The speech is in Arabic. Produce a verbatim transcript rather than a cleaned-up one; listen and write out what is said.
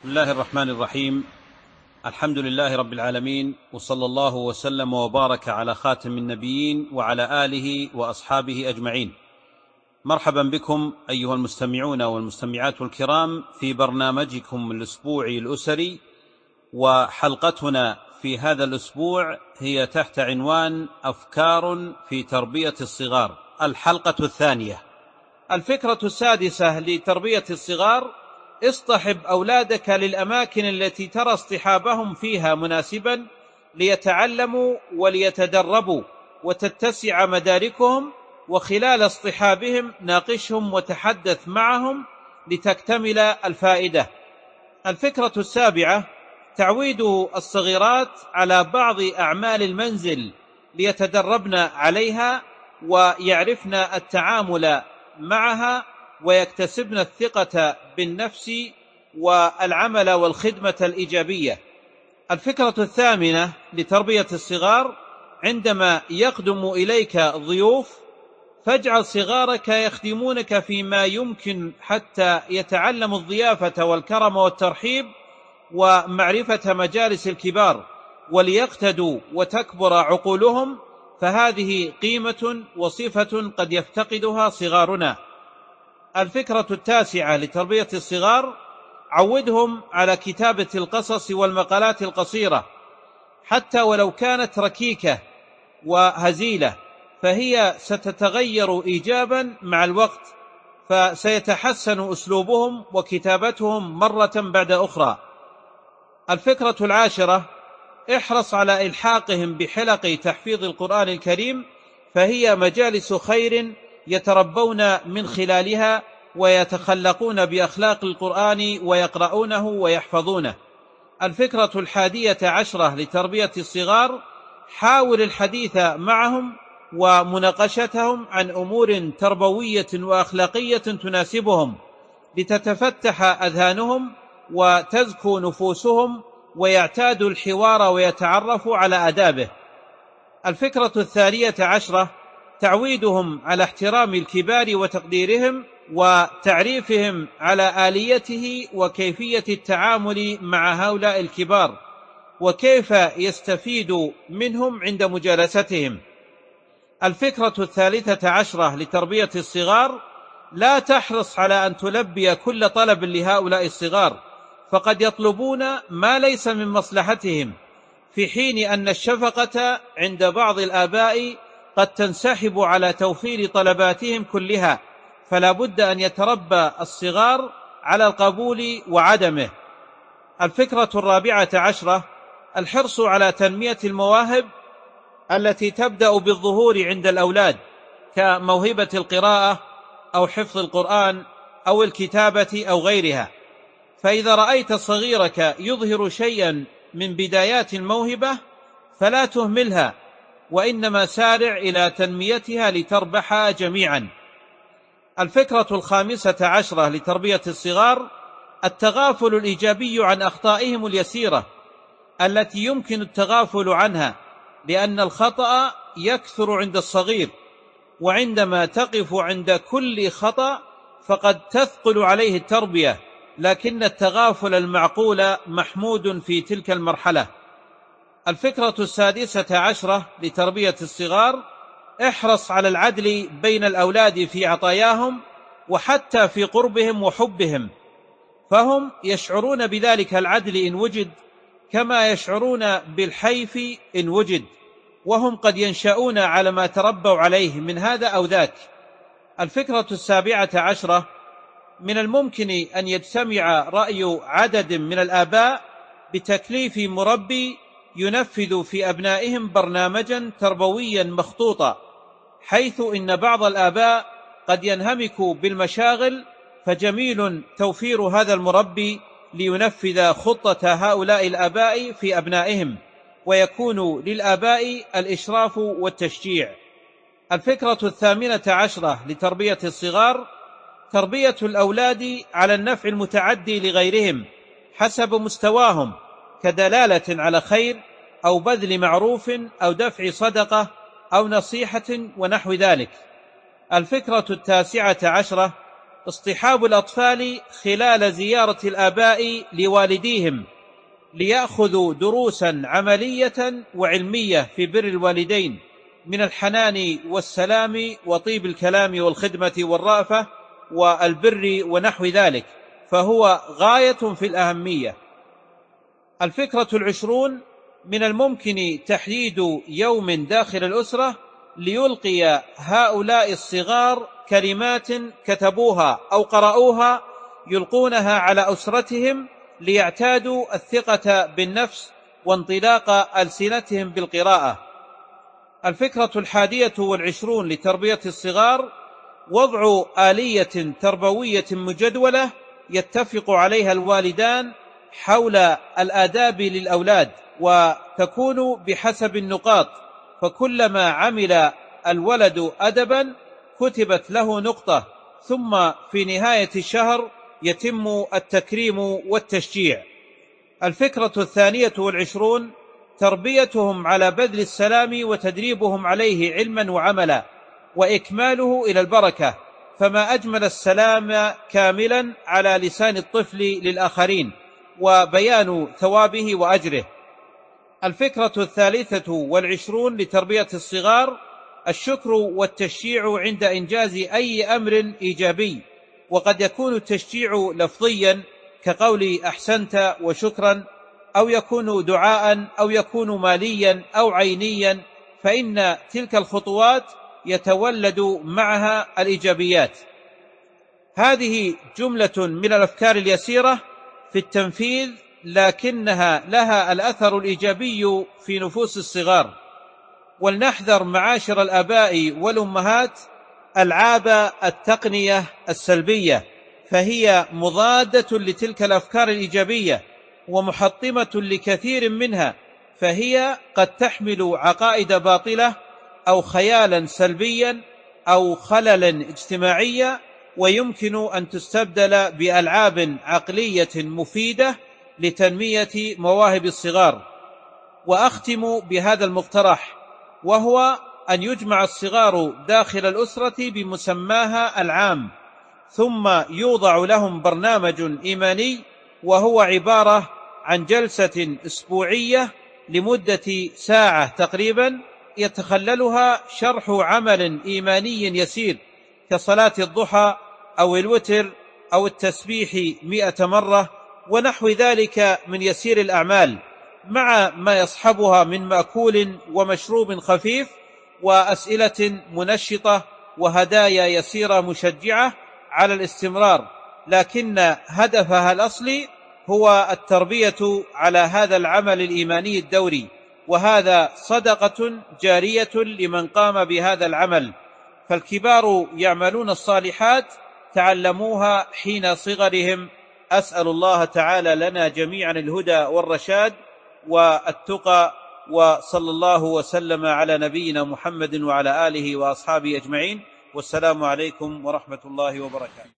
بسم الله الرحمن الرحيم. الحمد لله رب العالمين، وصلى الله وسلم وبارك على خاتم النبيين وعلى آله وأصحابه أجمعين. مرحبا بكم أيها المستمعون والمستمعات الكرام في برنامجكم الأسبوعي الأسري، وحلقتنا في هذا الأسبوع هي تحت عنوان أفكار في تربية الصغار، الحلقة الثانية. الفكرة السادسة لتربية الصغار: اصطحب أولادك للأماكن التي ترى اصطحابهم فيها مناسبا ليتعلموا وليتدربوا وتتسع مداركهم، وخلال اصطحابهم ناقشهم وتحدث معهم لتكتمل الفائدة. الفكرة السابعة: تعويد الصغيرات على بعض أعمال المنزل ليتدربن عليها ويعرفن التعامل معها ويكتسبن الثقة بالنفس والعمل والخدمة الإيجابية. الفكرة الثامنة لتربية الصغار: عندما يقدم إليك ضيوف فاجعل صغارك يخدمونك فيما يمكن حتى يتعلموا الضيافة والكرم والترحيب ومعرفة مجالس الكبار وليقتدوا وتكبر عقولهم، فهذه قيمة وصفة قد يفتقدها صغارنا. الفكرة التاسعة لتربية الصغار: عودهم على كتابة القصص والمقالات القصيرة حتى ولو كانت ركيكة وهزيلة، فهي ستتغير إيجابا مع الوقت، فسيتحسن أسلوبهم وكتابتهم مرة بعد أخرى. الفكرة العاشرة: احرص على إلحاقهم بحلق تحفيظ القرآن الكريم، فهي مجالس خير يتربون من خلالها ويتخلقون بأخلاق القرآن ويقرؤونه ويحفظونه. الفكرة الحادية عشرة لتربية الصغار: حاول الحديث معهم ومناقشتهم عن أمور تربوية وأخلاقية تناسبهم لتتفتح أذهانهم وتزكو نفوسهم ويعتادوا الحوار ويتعرفوا على آدابه. الفكرة الثانية عشرة: تعويدهم على احترام الكبار وتقديرهم وتعريفهم على آليته وكيفية التعامل مع هؤلاء الكبار وكيف يستفيد منهم عند مجالستهم. الفكرة الثالثة عشرة لتربية الصغار: لا تحرص على أن تلبي كل طلب لهؤلاء الصغار، فقد يطلبون ما ليس من مصلحتهم، في حين أن الشفقة عند بعض الآباء قد تنسحب على توفير طلباتهم كلها، فلا بد أن يتربى الصغار على القبول وعدمه. الفكرة الرابعة عشرة: الحرص على تنمية المواهب التي تبدأ بالظهور عند الأولاد، كموهبة القراءة أو حفظ القرآن أو الكتابة أو غيرها، فإذا رأيت صغيرك يظهر شيئا من بدايات الموهبة فلا تهملها، وإنما سارع إلى تنميتها لتربح جميعا. الفكرة الخامسة عشرة لتربية الصغار: التغافل الإيجابي عن أخطائهم اليسيرة التي يمكن التغافل عنها، لأن الخطأ يكثر عند الصغير، وعندما تقف عند كل خطأ فقد تثقل عليه التربية، لكن التغافل المعقول محمود في تلك المرحلة. الفكرة السادسة عشرة لتربية الصغار: احرص على العدل بين الأولاد في عطاياهم وحتى في قربهم وحبهم، فهم يشعرون بذلك العدل إن وجد كما يشعرون بالحيف إن وجد، وهم قد ينشأون على ما تربوا عليه من هذا أو ذاك. الفكرة السابعة عشرة: من الممكن أن يجتمع رأي عدد من الآباء بتكليف مربي ينفذ في أبنائهم برنامجا تربويا مخطوطا، حيث إن بعض الآباء قد ينهمك بالمشاغل، فجميل توفير هذا المربي لينفذ خطة هؤلاء الآباء في أبنائهم، ويكون للآباء الإشراف والتشجيع. الفكرة الثامنة عشرة لتربية الصغار: تربية الأولاد على النفع المتعدي لغيرهم حسب مستواهم، كدلالة على خير أو بذل معروف أو دفع صدقة أو نصيحة ونحو ذلك. الفكرة التاسعة عشرة: اصطحاب الأطفال خلال زيارة الآباء لوالديهم ليأخذوا دروسا عملية وعلمية في بر الوالدين من الحنان والسلام وطيب الكلام والخدمة والرأفة والبر ونحو ذلك، فهو غاية في الأهمية. الفكرة العشرون: من الممكن تحديد يوم داخل الأسرة ليلقي هؤلاء الصغار كلمات كتبوها أو قرأوها يلقونها على أسرتهم ليعتادوا الثقة بالنفس وانطلاق ألسنتهم بالقراءة. الفكرة الحادية والعشرون لتربية الصغار: وضع آلية تربوية مجدولة يتفق عليها الوالدان حول الآداب للأولاد، وتكون بحسب النقاط، فكلما عمل الولد أدبا كتبت له نقطة، ثم في نهاية الشهر يتم التكريم والتشجيع. الفكرة الثانية والعشرون: تربيتهم على بذل السلام وتدريبهم عليه علما وعملا وإكماله إلى البركة، فما أجمل السلام كاملا على لسان الطفل للآخرين وبيان ثوابه وأجره. الفكرة الثالثة والعشرون لتربية الصغار: الشكر والتشجيع عند إنجاز أي أمر إيجابي، وقد يكون التشجيع لفظيا كقول أحسنت وشكرا، أو يكون دعاء، أو يكون ماليا أو عينيا، فإن تلك الخطوات يتولد معها الإيجابيات. هذه جملة من الأفكار اليسيرة في التنفيذ، لكنها لها الأثر الإيجابي في نفوس الصغار. ولنحذر معاشر الآباء والأمهات ألعاب التقنية السلبية، فهي مضادة لتلك الأفكار الإيجابية ومحطمة لكثير منها، فهي قد تحمل عقائد باطلة أو خيالا سلبيا أو خللا اجتماعيا، ويمكن أن تستبدل بألعاب عقلية مفيدة لتنمية مواهب الصغار. وأختم بهذا المقترح، وهو أن يجمع الصغار داخل الأسرة بمسماها العام، ثم يوضع لهم برنامج إيماني، وهو عبارة عن جلسة أسبوعية لمدة ساعة تقريبا يتخللها شرح عمل إيماني يسير كصلاة الضحى أو الوتر أو التسبيح مئة مرة ونحو ذلك من يسير الأعمال، مع ما يصحبها من مأكول ومشروب خفيف وأسئلة منشطة وهدايا يسيرة مشجعة على الاستمرار، لكن هدفها الأصلي هو التربية على هذا العمل الإيماني الدوري، وهذا صدقة جارية لمن قام بهذا العمل. فالكبار يعملون الصالحات تعلموها حين صغرهم. أسأل الله تعالى لنا جميعا الهدى والرشاد والتقى، وصلى الله وسلم على نبينا محمد وعلى آله وأصحابه أجمعين، والسلام عليكم ورحمة الله وبركاته.